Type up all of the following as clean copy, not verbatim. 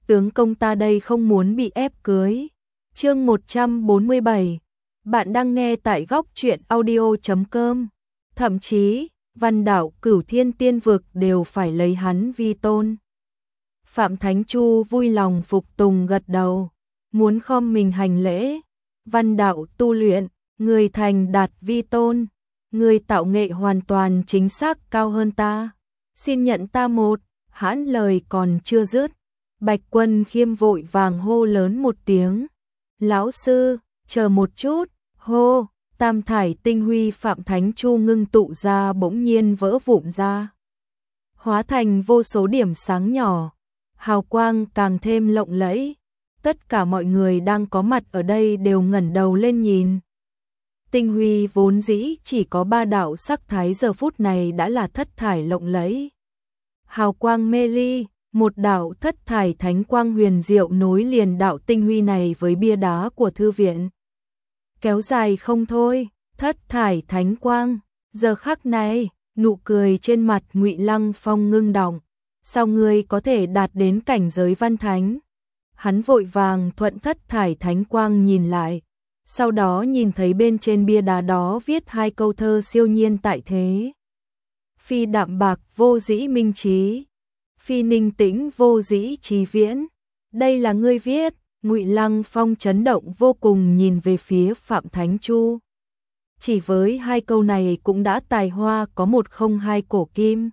tướng công ta đây không muốn bị ép cưới. Chương 147. Bạn đang nghe tại góc truyện audio.com. Thậm chí, Văn Đạo Cửu Thiên Tiên vực đều phải lấy hắn vi tôn. Phạm Thánh Chu vui lòng phục tùng gật đầu, muốn khom mình hành lễ. Văn Đạo tu luyện, người thành đạt vi tôn, người tạo nghệ hoàn toàn chính xác cao hơn ta. Xin nhận ta một. Hãn lời còn chưa dứt, Bạch Quân Khiêm vội vàng hô lớn một tiếng. Lão sư, chờ một chút, hô, tam thải tinh huy Phạm Thánh Chu ngưng tụ ra bỗng nhiên vỡ vụn ra. Hóa thành vô số điểm sáng nhỏ, hào quang càng thêm lộng lẫy. Tất cả mọi người đang có mặt ở đây đều ngẩng đầu lên nhìn. Tinh huy vốn dĩ chỉ có 3 đạo sắc thái giờ phút này đã là thất thải lộng lẫy. Hào quang mê ly, một đạo thất thải thánh quang huyền diệu nối liền đạo tinh huy này với bia đá của thư viện. Kéo dài không thôi, thất thải thánh quang, giờ khắc này, nụ cười trên mặt Ngụy Lăng Phong ngưng đọng. Sao ngươi có thể đạt đến cảnh giới văn thánh? Hắn vội vàng thuận thất thải thánh quang nhìn lại, sau đó nhìn thấy bên trên bia đá đó viết 2 câu thơ siêu nhiên tại thế. Phi đạm bạc vô dĩ minh trí, phi ninh tĩnh vô dĩ trí viễn. Đây là ngươi viết. Ngụy Lăng Phong chấn động vô cùng nhìn về phía Phạm Thánh Chu. Chỉ với 2 câu này cũng đã tài hoa có 102 cổ kim.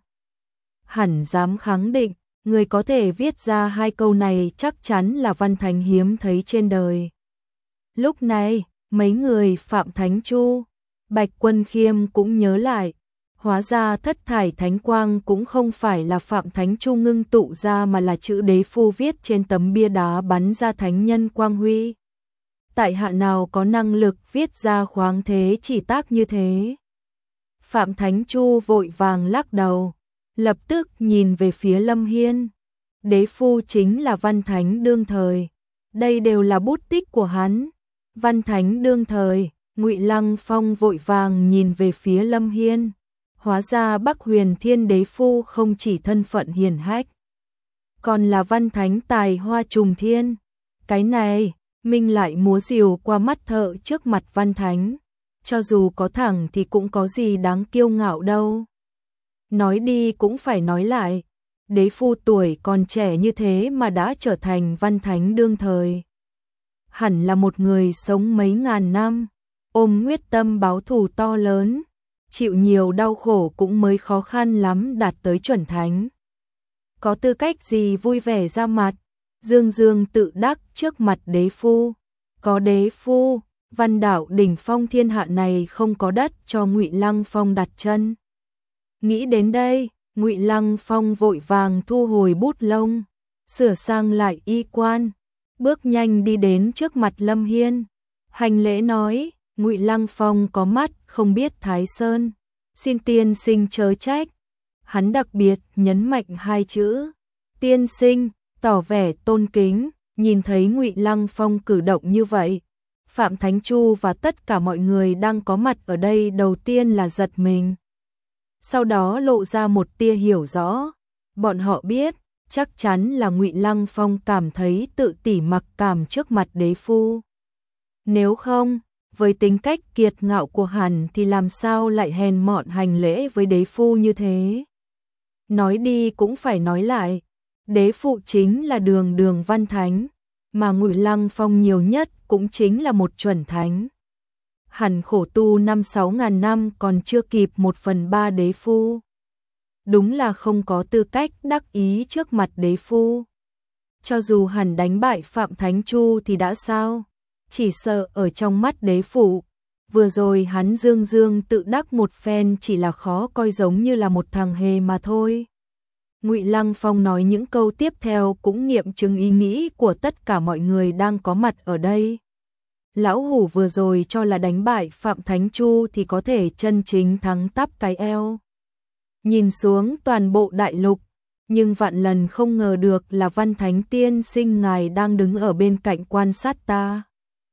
Hẳn dám khẳng định, người có thể viết ra 2 câu này chắc chắn là văn thánh hiếm thấy trên đời. Lúc này, mấy người Phạm Thánh Chu, Bạch Quân Khiêm cũng nhớ lại. Hóa ra thất thải thánh quang cũng không phải là Phạm Thánh Chu ngưng tụ ra mà là chữ đế phu viết trên tấm bia đá bắn ra thánh nhân quang huy. Tại hạ nào có năng lực viết ra khoáng thế chỉ tác như thế? Phạm Thánh Chu vội vàng lắc đầu, lập tức nhìn về phía Lâm Hiên. Đế phu chính là văn thánh đương thời, đây đều là bút tích của hắn. Văn thánh đương thời, Ngụy Lăng Phong vội vàng nhìn về phía Lâm Hiên. Hóa ra Bắc Huyền Thiên Đế phu không chỉ thân phận hiển hách, còn là văn thánh tài hoa trùng thiên. Cái này, Minh lại múa rìu qua mắt thợ trước mặt văn thánh. Cho dù có thẳng thì cũng có gì đáng kiêu ngạo đâu. Nói đi cũng phải nói lại, đế phu tuổi còn trẻ như thế mà đã trở thành văn thánh đương thời. Hẳn là một người sống mấy ngàn năm, ôm quyết tâm báo thù to lớn. Chịu nhiều đau khổ cũng mới khó khăn lắm đạt tới chuẩn thánh. Có tư cách gì vui vẻ ra mặt, dương dương tự đắc trước mặt đế phu. Có đế phu, Văn Đạo đỉnh phong thiên hạ này không có đất cho Ngụy Lăng Phong đặt chân. Nghĩ đến đây, Ngụy Lăng Phong vội vàng thu hồi bút lông, sửa sang lại y quan, bước nhanh đi đến trước mặt Lâm Hiên, hành lễ nói. Ngụy Lăng Phong có mắt không biết Thái Sơn, xin tiên sinh chớ trách. Hắn đặc biệt nhấn mạnh 2 chữ tiên sinh, tỏ vẻ tôn kính. Nhìn thấy Ngụy Lăng Phong cử động như vậy, Phạm Thánh Chu và tất cả mọi người đang có mặt ở đây đầu tiên là giật mình, sau đó lộ ra một tia hiểu rõ. Bọn họ biết chắc chắn là Ngụy Lăng Phong cảm thấy tự tỉ mặc cảm trước mặt đế phu. Nếu không, với tính cách kiệt ngạo của hắn thì làm sao lại hèn mọn hành lễ với đế phu như thế? Nói đi cũng phải nói lại, đế phu chính là đường văn thánh, mà Ngụy Lăng Phong nhiều nhất cũng chính là một chuẩn thánh. Hắn khổ tu 5-6 ngàn năm còn chưa kịp 1/3 đế phu. Đúng là không có tư cách đắc ý trước mặt đế phu. Cho dù hắn đánh bại Phạm Thánh Chu thì đã sao? Chỉ sợ ở trong mắt đế phụ, vừa rồi hắn dương dương tự đắc một phen chỉ là khó coi giống như là một thằng hề mà thôi. Ngụy Lăng Phong nói những câu tiếp theo cũng nghiệm chứng ý nghĩ của tất cả mọi người đang có mặt ở đây. Lão hủ vừa rồi cho là đánh bại Phạm Thánh Chu thì có thể chân chính thắng tắp cái eo. Nhìn xuống toàn bộ đại lục, nhưng vạn lần không ngờ được là Văn Thánh tiên sinh ngài đang đứng ở bên cạnh quan sát ta.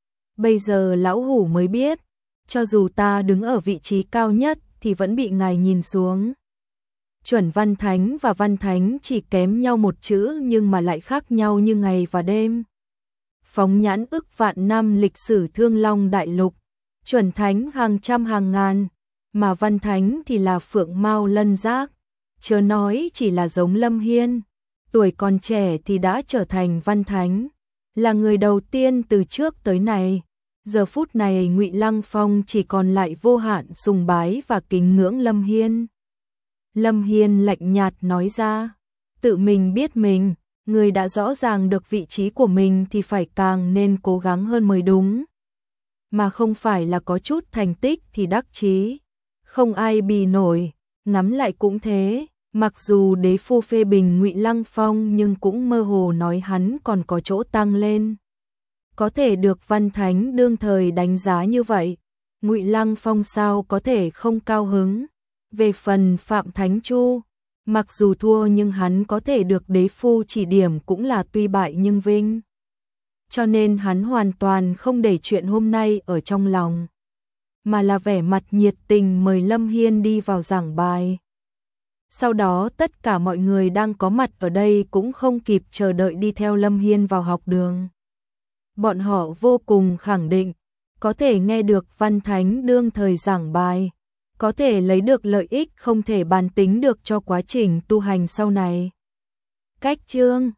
Bây giờ lão hủ mới biết, cho dù ta đứng ở vị trí cao nhất thì vẫn bị ngài nhìn xuống. Chuẩn văn thánh và văn thánh chỉ kém nhau một chữ nhưng mà lại khác nhau như ngày và đêm. Phóng nhãn ức vạn năm lịch sử Thương Long Đại Lục, chuẩn thánh hàng trăm hàng ngàn, mà văn thánh thì là phượng mao lân giác. Chớ nói chỉ là giống Lâm Hiên, tuổi còn trẻ thì đã trở thành văn thánh, là người đầu tiên từ trước tới nay. Giờ phút này Ngụy Lăng Phong chỉ còn lại vô hạn sùng bái và kính ngưỡng Lâm Hiên. Lâm Hiên lạnh nhạt nói ra, tự mình biết mình, người đã rõ ràng được vị trí của mình thì phải càng nên cố gắng hơn mới đúng. Mà không phải là có chút thành tích thì đắc chí, không ai bì nổi. Ngắm lại cũng thế, mặc dù đế phu phê bình Ngụy Lăng Phong nhưng cũng mơ hồ nói hắn còn có chỗ tăng lên. Có thể được văn thánh đương thời đánh giá như vậy, Ngụy Lăng Phong sao có thể không cao hứng. Về phần Phạm Thánh Chu, mặc dù thua nhưng hắn có thể được đế phu chỉ điểm cũng là tuy bại nhưng vinh. Cho nên hắn hoàn toàn không để chuyện hôm nay ở trong lòng, mà là vẻ mặt nhiệt tình mời Lâm Hiên đi vào giảng bài. Sau đó tất cả mọi người đang có mặt ở đây cũng không kịp chờ đợi đi theo Lâm Hiên vào học đường. Bọn họ vô cùng khẳng định, có thể nghe được văn thánh đương thời giảng bài, có thể lấy được lợi ích không thể bàn tính được cho quá trình tu hành sau này. Cách chương